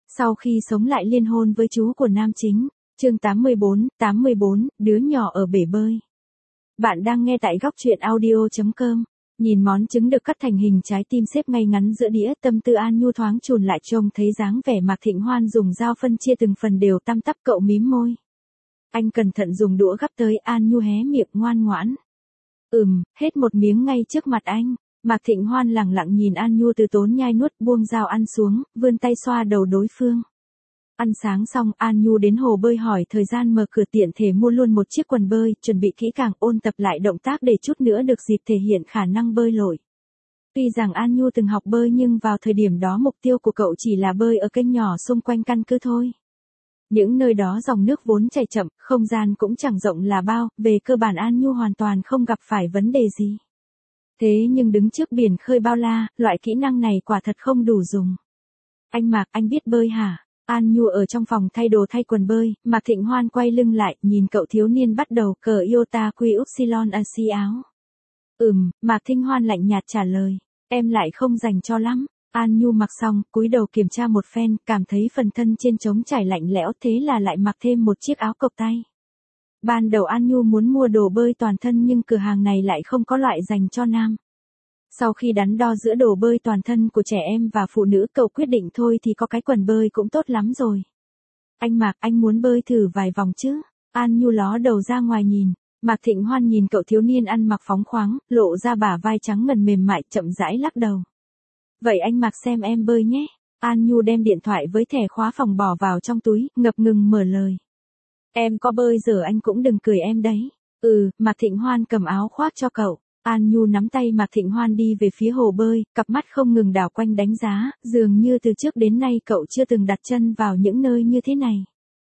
Sau khi sống lại liên hôn với chú của nam chính. Chương 84, đứa nhỏ ở bể bơi. Bạn đang nghe tại góc truyện audio.com. Nhìn món trứng được cắt thành hình trái tim xếp ngay ngắn giữa đĩa, tâm tư An Nhu thoáng chùn lại trông thấy dáng vẻ Mạc Thịnh Hoan dùng dao phân chia từng phần đều tăm tắp. Cậu mím môi. Anh cẩn thận dùng đũa gắp tới. An Nhu hé miệng ngoan ngoãn. Hết một miếng ngay trước mặt anh. Mạc Thịnh Hoan lẳng lặng nhìn An Nhu từ tốn nhai nuốt, buông dao ăn xuống, vươn tay xoa đầu đối phương. Ăn sáng xong, An Nhu đến hồ bơi hỏi thời gian, mở cửa tiện thể mua luôn một chiếc quần bơi, chuẩn bị kỹ càng, ôn tập lại động tác để chút nữa được dịp thể hiện khả năng bơi lội. Tuy rằng An Nhu từng học bơi nhưng vào thời điểm đó mục tiêu của cậu chỉ là bơi ở kênh nhỏ xung quanh căn cứ thôi. Những nơi đó dòng nước vốn chảy chậm, không gian cũng chẳng rộng là bao, về cơ bản An Nhu hoàn toàn không gặp phải vấn đề gì. Thế nhưng đứng trước biển khơi bao la, loại kỹ năng này quả thật không đủ dùng. Anh Mạc, anh biết bơi hả? An Nhu ở trong phòng thay đồ thay quần bơi, Mạc Thịnh Hoan quay lưng lại, nhìn cậu thiếu niên bắt đầu cờ Iota Quy Upsilon AC áo. Mạc Thịnh Hoan lạnh nhạt trả lời, em lại không dành cho lắm. An Nhu mặc xong, cúi đầu kiểm tra một phen, cảm thấy phần thân trên trống trải lạnh lẽo, thế là lại mặc thêm một chiếc áo cộc tay. Ban đầu An Nhu muốn mua đồ bơi toàn thân nhưng cửa hàng này lại không có loại dành cho nam. Sau khi đắn đo giữa đồ bơi toàn thân của trẻ em và phụ nữ, cậu quyết định thôi thì có cái quần bơi cũng tốt lắm rồi. Anh Mạc, anh muốn bơi thử vài vòng chứ? An Nhu ló đầu ra ngoài nhìn. Mạc Thịnh Hoan nhìn cậu thiếu niên ăn mặc phóng khoáng, lộ ra bả vai trắng ngần mềm mại, chậm rãi lắc đầu. Vậy anh Mạc xem em bơi nhé. An Nhu đem điện thoại với thẻ khóa phòng bỏ vào trong túi, ngập ngừng mở lời. Em có bơi giờ anh cũng đừng cười em đấy. Mạc Thịnh Hoan cầm áo khoác cho cậu. An Nhu nắm tay Mạc Thịnh Hoan đi về phía hồ bơi, cặp mắt không ngừng đảo quanh đánh giá, dường như từ trước đến nay cậu chưa từng đặt chân vào những nơi như thế này.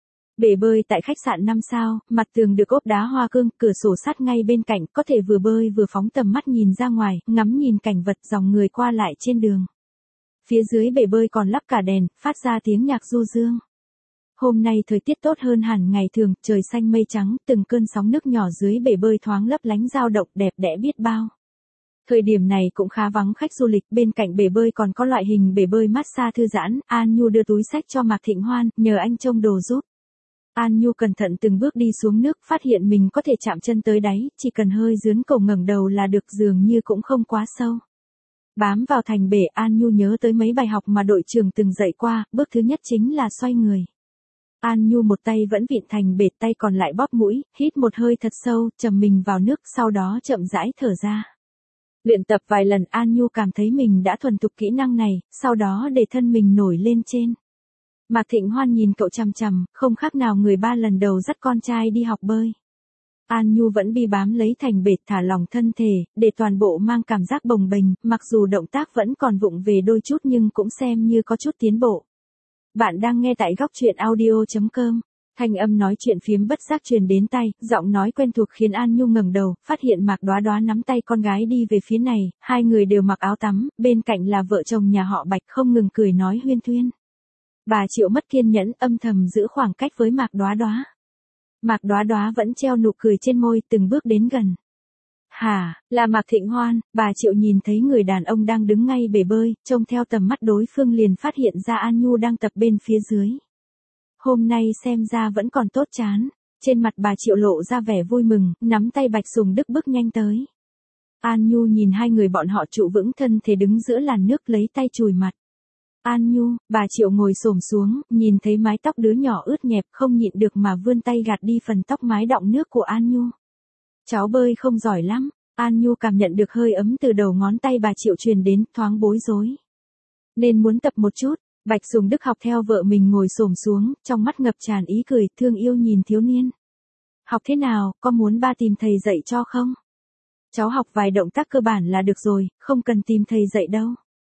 Bể bơi tại khách sạn 5 sao, mặt tường được ốp đá hoa cương, cửa sổ sát ngay bên cạnh, có thể vừa bơi vừa phóng tầm mắt nhìn ra ngoài, ngắm nhìn cảnh vật dòng người qua lại trên đường. Phía dưới bể bơi còn lắp cả đèn, phát ra tiếng nhạc du dương. Hôm nay thời tiết tốt hơn hẳn ngày thường, trời xanh mây trắng, từng cơn sóng nước nhỏ dưới bể bơi thoáng lấp lánh dao động, đẹp đẽ biết bao. Thời điểm này cũng khá vắng khách du lịch, bên cạnh bể bơi còn có loại hình bể bơi massage thư giãn. An Nhu đưa túi xách cho Mạc Thịnh Hoan, nhờ anh trông đồ giúp. An Nhu cẩn thận từng bước đi xuống nước, phát hiện mình có thể chạm chân tới đáy, chỉ cần hơi dướn cổ ngẩng đầu là được, dường như cũng không quá sâu. Bám vào thành bể, An Nhu nhớ tới mấy bài học mà đội trưởng từng dạy qua, bước thứ nhất chính là xoay người. An Nhu một tay vẫn vịn thành bể, tay còn lại bóp mũi, hít một hơi thật sâu, trầm mình vào nước, sau đó chậm rãi thở ra. Luyện tập vài lần, An Nhu cảm thấy mình đã thuần thục kỹ năng này, sau đó để thân mình nổi lên trên. Mạc Thịnh Hoan nhìn cậu chằm chằm, không khác nào người ba lần đầu dắt con trai đi học bơi. An Nhu vẫn bi bám lấy thành bể, thả lỏng thân thể, để toàn bộ mang cảm giác bồng bềnh, mặc dù động tác vẫn còn vụng về đôi chút nhưng cũng xem như có chút tiến bộ. Bạn đang nghe tại góc truyện audio.com. Thanh âm nói chuyện phiếm bất giác truyền đến tai, giọng nói quen thuộc khiến An Nhu ngẩng đầu, phát hiện Mạc Đoá Đoá nắm tay con gái đi về phía này, hai người đều mặc áo tắm, bên cạnh là vợ chồng nhà họ Bạch không ngừng cười nói huyên thuyên. Bà Triệu mất kiên nhẫn, âm thầm giữ khoảng cách với Mạc Đoá Đoá. Mạc Đoá Đoá vẫn treo nụ cười trên môi, từng bước đến gần. Hả, là Mạc Thịnh Hoan. Bà Triệu nhìn thấy người đàn ông đang đứng ngay bể bơi, trông theo tầm mắt đối phương liền phát hiện ra An Nhu đang tập bên phía dưới. Hôm nay xem ra vẫn còn tốt chán. Trên mặt bà Triệu lộ ra vẻ vui mừng, nắm tay Bạch Sùng Đức bước nhanh tới. An Nhu nhìn hai người bọn họ trụ vững thân thể đứng giữa làn nước, lấy tay chùi mặt. An Nhu, bà Triệu ngồi xổm xuống, nhìn thấy mái tóc đứa nhỏ ướt nhẹp, không nhịn được mà vươn tay gạt đi phần tóc mái đọng nước của An Nhu. Cháu bơi không giỏi lắm. An Nhu cảm nhận được hơi ấm từ đầu ngón tay bà Triệu truyền đến, thoáng bối rối. Nên muốn tập một chút. Bạch Sùng Đức học theo vợ mình ngồi xổm xuống, trong mắt ngập tràn ý cười, thương yêu nhìn thiếu niên. Học thế nào, có muốn ba tìm thầy dạy cho không? Cháu học vài động tác cơ bản là được rồi, không cần tìm thầy dạy đâu.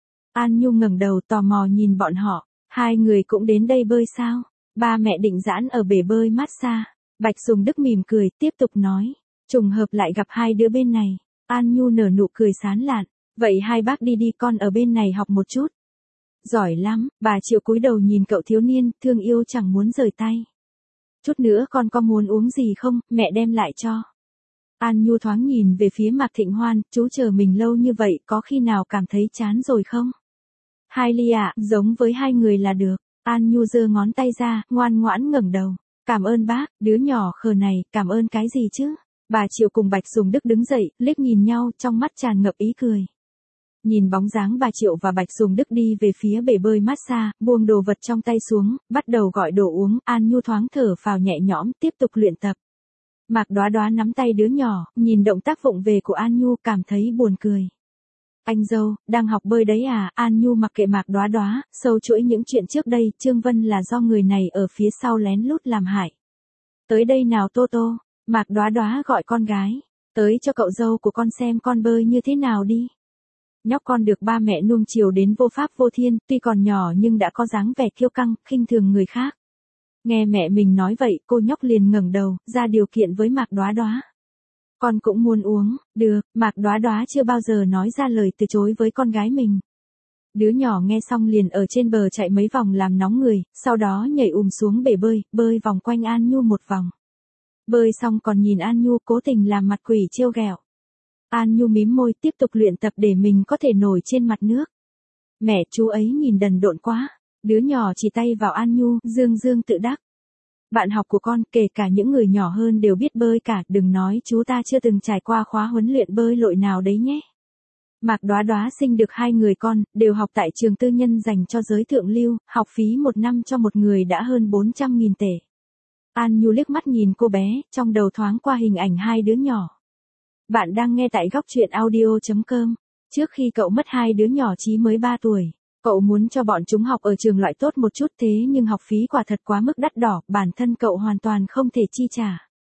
An Nhu ngẩng đầu tò mò nhìn bọn họ, hai người cũng đến đây bơi sao? Ba mẹ định giãn ở bể bơi massage. Bạch Sùng Đức mỉm cười, tiếp tục nói. Trùng hợp lại gặp hai đứa bên này. An Nhu nở nụ cười sán lạn. Vậy hai bác đi đi, con ở bên này học một chút. Giỏi lắm. Bà Triệu cúi đầu nhìn cậu thiếu niên, thương yêu chẳng muốn rời tay. Chút nữa con có muốn uống gì không, mẹ đem lại cho. An Nhu thoáng nhìn về phía Mạc Thịnh Hoan, chú chờ mình lâu như vậy, có khi nào cảm thấy chán rồi không? Hai ly ạ, giống với hai người là được. An Nhu giơ ngón tay ra, ngoan ngoãn ngẩng đầu. Cảm ơn bác, đứa nhỏ khờ này, cảm ơn cái gì chứ? Bà Triệu cùng Bạch Sùng Đức đứng dậy, liếc nhìn nhau, trong mắt tràn ngập ý cười. Nhìn bóng dáng bà Triệu và Bạch Sùng Đức đi về phía bể bơi massage, buông đồ vật trong tay xuống, bắt đầu gọi đồ uống, An Nhu thoáng thở phào nhẹ nhõm, tiếp tục luyện tập. Mạc Đoá Đoá nắm tay đứa nhỏ, nhìn động tác vụng về của An Nhu cảm thấy buồn cười. Anh dâu, đang học bơi đấy à? An Nhu mặc kệ Mạc Đoá Đoá, sâu chuỗi những chuyện trước đây, Trương Vân là do người này ở phía sau lén lút làm hại. Tới đây nào Tô Tô, Mạc Đoá Đoá gọi con gái, tới cho cậu dâu của con xem con bơi như thế nào đi. Nhóc con được ba mẹ nuông chiều đến vô pháp vô thiên, tuy còn nhỏ nhưng đã có dáng vẻ kiêu căng, khinh thường người khác. Nghe mẹ mình nói vậy, cô nhóc liền ngẩng đầu, ra điều kiện với Mạc Đoá Đoá. Con cũng muốn uống, được, Mạc Đoá Đoá chưa bao giờ nói ra lời từ chối với con gái mình. Đứa nhỏ nghe xong liền ở trên bờ chạy mấy vòng làm nóng người, sau đó nhảy xuống bể bơi, bơi vòng quanh An Nhu một vòng. Bơi xong còn nhìn An Nhu cố tình làm mặt quỷ trêu ghẹo. An Nhu mím môi tiếp tục luyện tập để mình có thể nổi trên mặt nước. Mẹ chú ấy nhìn đần độn quá. Đứa nhỏ chỉ tay vào An Nhu, dương dương tự đắc. Bạn học của con, kể cả những người nhỏ hơn đều biết bơi cả, đừng nói chú ta chưa từng trải qua khóa huấn luyện bơi lội nào đấy nhé. Mạc Đoá Đoá sinh được 2 người con, đều học tại trường tư nhân dành cho giới thượng lưu, học phí một năm cho một người đã hơn 400.000 tệ. An Nhu liếc mắt nhìn cô bé, trong đầu thoáng qua hình ảnh 2 đứa nhỏ. Bạn đang nghe tại góc truyện audio.com. Trước khi cậu mất 2 đứa nhỏ Chí mới 3 tuổi, cậu muốn cho bọn chúng học ở trường loại tốt một chút thế nhưng học phí quả thật quá mức đắt đỏ, bản thân cậu hoàn toàn không thể chi trả.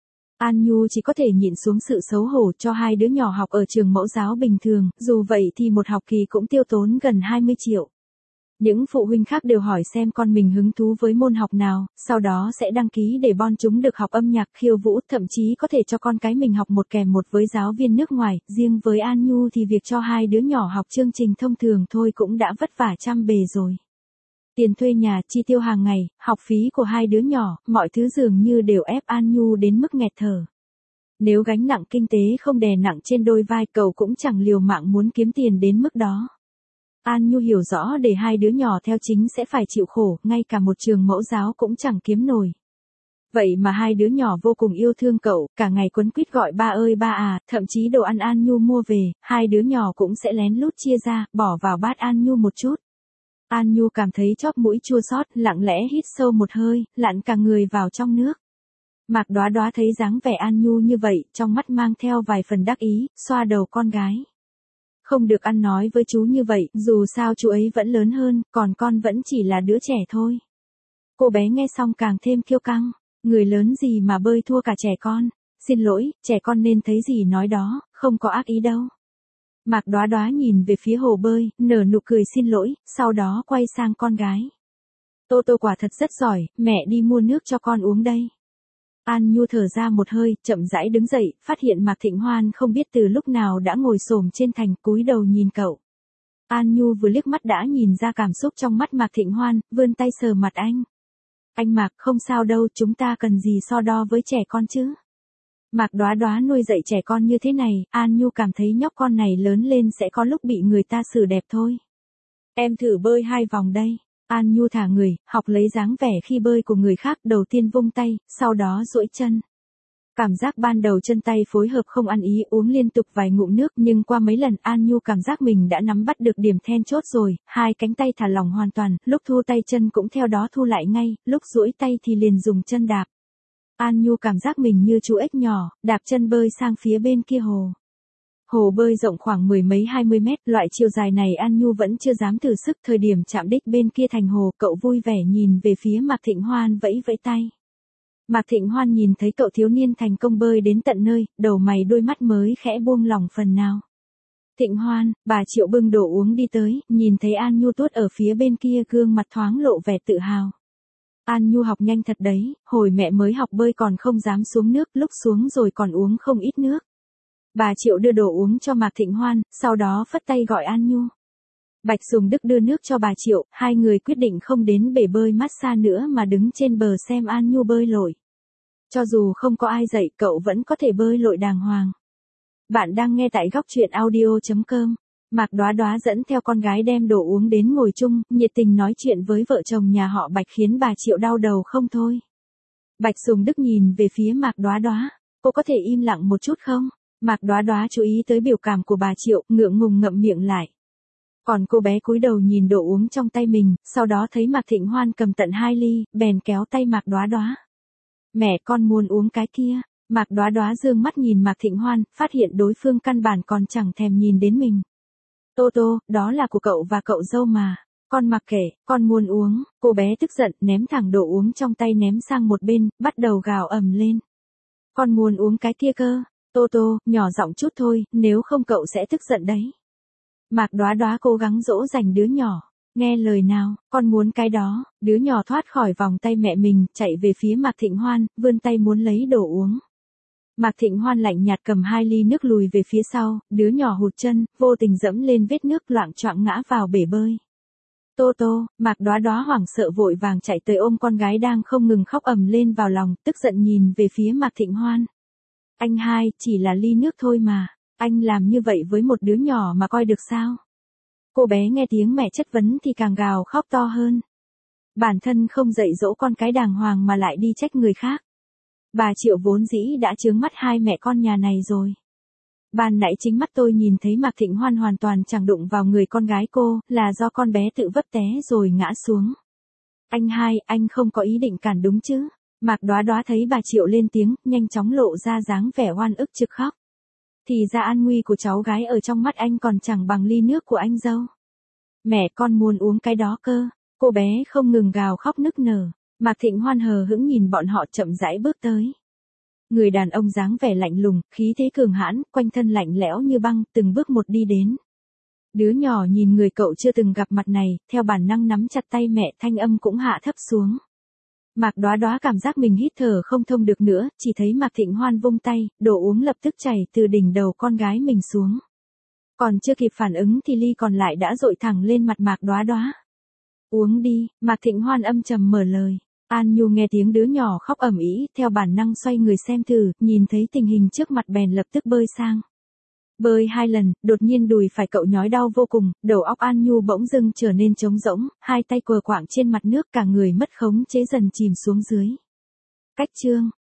An Nhu chỉ có thể nhịn xuống sự xấu hổ cho 2 đứa nhỏ học ở trường mẫu giáo bình thường, dù vậy thì một học kỳ cũng tiêu tốn gần 20 triệu. Những phụ huynh khác đều hỏi xem con mình hứng thú với môn học nào, sau đó sẽ đăng ký để bọn chúng được học âm nhạc, khiêu vũ, thậm chí có thể cho con cái mình học một kèm một với giáo viên nước ngoài. Riêng với An Nhu thì việc cho 2 đứa nhỏ học chương trình thông thường thôi cũng đã vất vả trăm bề rồi. Tiền thuê nhà, chi tiêu hàng ngày, học phí của 2 đứa nhỏ, mọi thứ dường như đều ép An Nhu đến mức nghẹt thở. Nếu gánh nặng kinh tế không đè nặng trên đôi vai cậu cũng chẳng liều mạng muốn kiếm tiền đến mức đó. An Nhu hiểu rõ để 2 đứa nhỏ theo chính sẽ phải chịu khổ, ngay cả một trường mẫu giáo cũng chẳng kiếm nổi. Vậy mà 2 đứa nhỏ vô cùng yêu thương cậu, cả ngày quấn quýt gọi ba ơi ba à, thậm chí đồ ăn An Nhu mua về, 2 đứa nhỏ cũng sẽ lén lút chia ra, bỏ vào bát An Nhu một chút. An Nhu cảm thấy chóp mũi chua xót, lặng lẽ hít sâu một hơi, lặn cả người vào trong nước. Mạc Đoá Đoá thấy dáng vẻ An Nhu như vậy, trong mắt mang theo vài phần đắc ý, xoa đầu con gái. Không được ăn nói với chú như vậy, dù sao chú ấy vẫn lớn hơn, còn con vẫn chỉ là đứa trẻ thôi. Cô bé nghe xong càng thêm kiêu căng, người lớn gì mà bơi thua cả trẻ con, xin lỗi, trẻ con nên thấy gì nói đó, không có ác ý đâu. Mạc Đoá Đoá nhìn về phía hồ bơi, nở nụ cười xin lỗi, sau đó quay sang con gái. Tô Tô quả thật rất giỏi, mẹ đi mua nước cho con uống đây. An Nhu thở ra một hơi, chậm rãi đứng dậy, phát hiện Mạc Thịnh Hoan không biết từ lúc nào đã ngồi xổm trên thành, cúi đầu nhìn cậu. An Nhu vừa liếc mắt đã nhìn ra cảm xúc trong mắt Mạc Thịnh Hoan, vươn tay sờ mặt anh. Anh Mạc, không sao đâu, chúng ta cần gì so đo với trẻ con chứ. Mạc Đoá Đoá nuôi dạy trẻ con như thế này, An Nhu cảm thấy nhóc con này lớn lên sẽ có lúc bị người ta xử đẹp thôi. Em thử bơi 2 vòng đây. An Nhu thả người, học lấy dáng vẻ khi bơi của người khác, đầu tiên vung tay, sau đó duỗi chân. Cảm giác ban đầu chân tay phối hợp không ăn ý, uống liên tục vài ngụm nước, nhưng qua mấy lần An Nhu cảm giác mình đã nắm bắt được điểm then chốt rồi, 2 cánh tay thả lỏng hoàn toàn, lúc thu tay chân cũng theo đó thu lại ngay, lúc duỗi tay thì liền dùng chân đạp. An Nhu cảm giác mình như chú ếch nhỏ, đạp chân bơi sang phía bên kia hồ. Hồ bơi rộng khoảng 10 mấy 20 mét, loại chiều dài này An Nhu vẫn chưa dám thử sức, thời điểm chạm đích bên kia thành hồ, cậu vui vẻ nhìn về phía Mạc Thịnh Hoan vẫy vẫy tay. Mạc Thịnh Hoan nhìn thấy cậu thiếu niên thành công bơi đến tận nơi, đầu mày đôi mắt mới khẽ buông lỏng phần nào. Thịnh Hoan, bà Triệu bưng đồ uống đi tới, nhìn thấy An Nhu tuốt ở phía bên kia, gương mặt thoáng lộ vẻ tự hào. An Nhu học nhanh thật đấy, hồi mẹ mới học bơi còn không dám xuống nước, lúc xuống rồi còn uống không ít nước. Bà Triệu đưa đồ uống cho Mạc Thịnh Hoan, sau đó phất tay gọi An Nhu. Bạch Sùng Đức đưa nước cho bà Triệu, 2 người quyết định không đến bể bơi massage nữa mà đứng trên bờ xem An Nhu bơi lội. Cho dù không có ai dạy, cậu vẫn có thể bơi lội đàng hoàng. Bạn đang nghe tại góc truyện audio.com. Mạc Đóa Đóa dẫn theo con gái đem đồ uống đến ngồi chung, nhiệt tình nói chuyện với vợ chồng nhà họ Bạch khiến bà Triệu đau đầu không thôi. Bạch Sùng Đức nhìn về phía Mạc Đóa Đóa, cô có thể im lặng một chút không? Mạc Đóa Đóa chú ý tới biểu cảm của bà Triệu, ngượng ngùng ngậm miệng lại. Còn cô bé cúi đầu nhìn đồ uống trong tay mình, sau đó thấy Mạc Thịnh Hoan cầm tận 2 ly, bèn kéo tay Mạc Đóa Đóa. Mẹ con muốn uống cái kia. Mạc Đóa Đóa dương mắt nhìn Mạc Thịnh Hoan, phát hiện đối phương căn bản còn chẳng thèm nhìn đến mình. Tô Tô, đó là của cậu và cậu dâu mà. Con mặc kệ, con muốn uống. Cô bé tức giận, ném thẳng đồ uống trong tay ném sang một bên, bắt đầu gào ầm lên. Con muốn uống cái kia cơ. Tô Tô, nhỏ giọng chút thôi, nếu không cậu sẽ tức giận đấy. Mạc Đóa Đóa cố gắng dỗ dành đứa nhỏ. Nghe lời nào, con muốn cái đó. Đứa nhỏ thoát khỏi vòng tay mẹ mình, chạy về phía Mạc Thịnh Hoan, vươn tay muốn lấy đồ uống. Mạc Thịnh Hoan lạnh nhạt cầm 2 ly nước lùi về phía sau, đứa nhỏ hụt chân, vô tình dẫm lên vết nước loạng choạng ngã vào bể bơi. Tô Tô, Mạc Đóa Đóa hoảng sợ vội vàng chạy tới ôm con gái đang không ngừng khóc ầm lên vào lòng, tức giận nhìn về phía Mạc Thịnh Hoan. Anh hai, chỉ là ly nước thôi mà, anh làm như vậy với một đứa nhỏ mà coi được sao? Cô bé nghe tiếng mẹ chất vấn thì càng gào khóc to hơn. Bản thân không dạy dỗ con cái đàng hoàng mà lại đi trách người khác. Bà Triệu vốn dĩ đã chướng mắt hai mẹ con nhà này rồi. Ban nãy chính mắt tôi nhìn thấy Mạc Thịnh Hoan hoàn toàn chẳng đụng vào người con gái cô, là do con bé tự vấp té rồi ngã xuống. Anh hai, anh không có ý định cản đúng chứ? Mạc Đóa Đóa thấy bà Triệu lên tiếng, nhanh chóng lộ ra dáng vẻ oan ức trực khóc. Thì ra an nguy của cháu gái ở trong mắt anh còn chẳng bằng ly nước của anh dâu. Mẹ con muốn uống cái đó cơ. Cô bé không ngừng gào khóc nức nở. Mạc Thịnh Hoan hờ hững nhìn bọn họ chậm rãi bước tới. Người đàn ông dáng vẻ lạnh lùng, khí thế cường hãn, quanh thân lạnh lẽo như băng, từng bước một đi đến. Đứa nhỏ nhìn người cậu chưa từng gặp mặt này, theo bản năng nắm chặt tay mẹ, thanh âm cũng hạ thấp xuống. Mạc Đóa Đóa cảm giác mình hít thở không thông được nữa, chỉ thấy Mạc Thịnh Hoan vung tay, đồ uống lập tức chảy từ đỉnh đầu con gái mình xuống. Còn chưa kịp phản ứng thì ly còn lại đã dội thẳng lên mặt Mạc Đóa Đóa. Uống đi, Mạc Thịnh Hoan âm trầm mở lời. An Nhu nghe tiếng đứa nhỏ khóc ầm ĩ, theo bản năng xoay người xem thử, nhìn thấy tình hình trước mặt bèn lập tức bơi sang. Bơi 2 lần, đột nhiên đùi phải cậu nhói đau vô cùng, đầu óc An Nhu bỗng dưng trở nên trống rỗng, hai tay quờ quạng trên mặt nước, cả người mất khống chế dần chìm xuống dưới. Cách chương